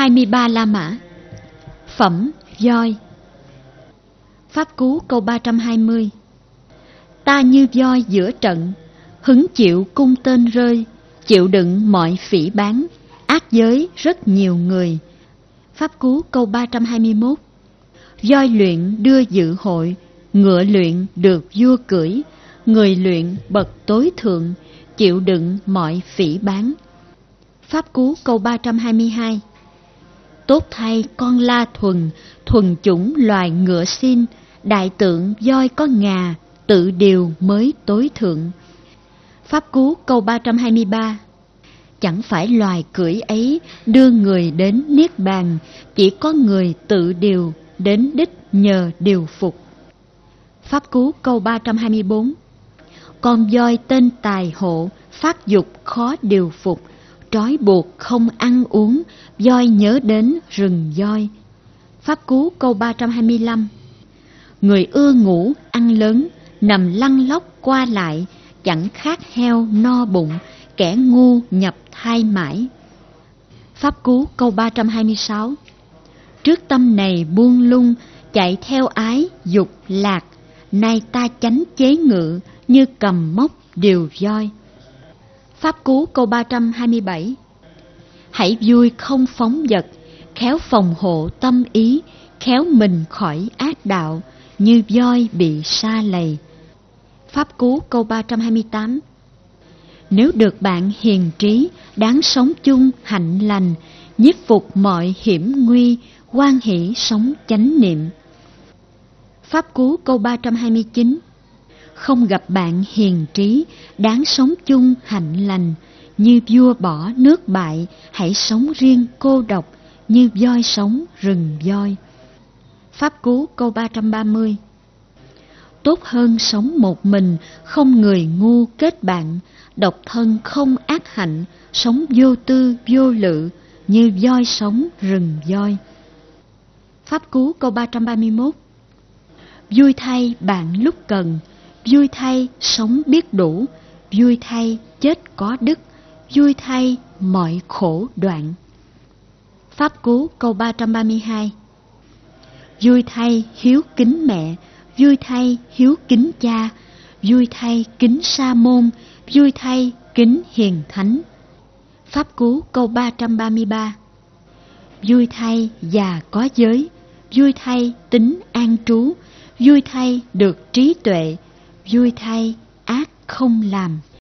23 La Mã. Phẩm voi. Pháp cú câu 320. Ta như voi giữa trận, hứng chịu cung tên rơi, chịu đựng mọi phỉ báng, ác giới rất nhiều người. Pháp cú câu 321. Voi luyện đưa dự hội, ngựa luyện được vua cưỡi, người luyện bậc tối thượng, chịu đựng mọi phỉ báng. Pháp cú câu 322. Tốt thay con la thuần, thuần chủng loài ngựa xin, đại tượng voi có ngà, tự điều mới tối thượng. Pháp cú câu 323. Chẳng phải loài cưỡi ấy đưa người đến niết bàn, chỉ có người tự điều đến đích nhờ điều phục. Pháp cú câu 324. Con voi tên tài hộ, phát dục khó điều phục, trói buộc không ăn uống, voi nhớ đến rừng voi. Pháp cú câu 325. Người ưa ngủ ăn lớn, nằm lăn lóc qua lại, chẳng khác heo no bụng, kẻ ngu nhập thai mãi. Pháp cú câu 326. Trước tâm này buông lung, chạy theo ái dục lạc, nay ta chánh chế ngự, như cầm móc điều voi. Pháp cú câu 327. Hãy vui không phóng dật, khéo phòng hộ tâm ý, khéo mình khỏi ác đạo, như voi bị sa lầy. Pháp cú câu 328. Nếu được bạn hiền trí, đáng sống chung hạnh lành, nhiếp phục mọi hiểm nguy, hoan hỷ sống chánh niệm. Pháp cú câu 329. Không gặp bạn hiền trí, đáng sống chung hạnh lành, như vua bỏ nước bại, hãy sống riêng cô độc, như voi sống rừng voi. Pháp cú câu 330. Tốt hơn sống một mình, không người ngu kết bạn, độc thân không ác hạnh, sống vô tư vô lự, như voi sống rừng voi. Pháp cú câu 331. Vui thay bạn lúc cần, vui thay sống biết đủ, vui thay chết có đức, vui thay mọi khổ đoạn. Pháp cú câu 332. Vui thay hiếu kính mẹ, vui thay hiếu kính cha, vui thay kính sa môn, vui thay kính hiền thánh. Pháp cú câu 333. Vui thay già có giới, vui thay tính an trú, vui thay được trí tuệ, vui thay ác không làm.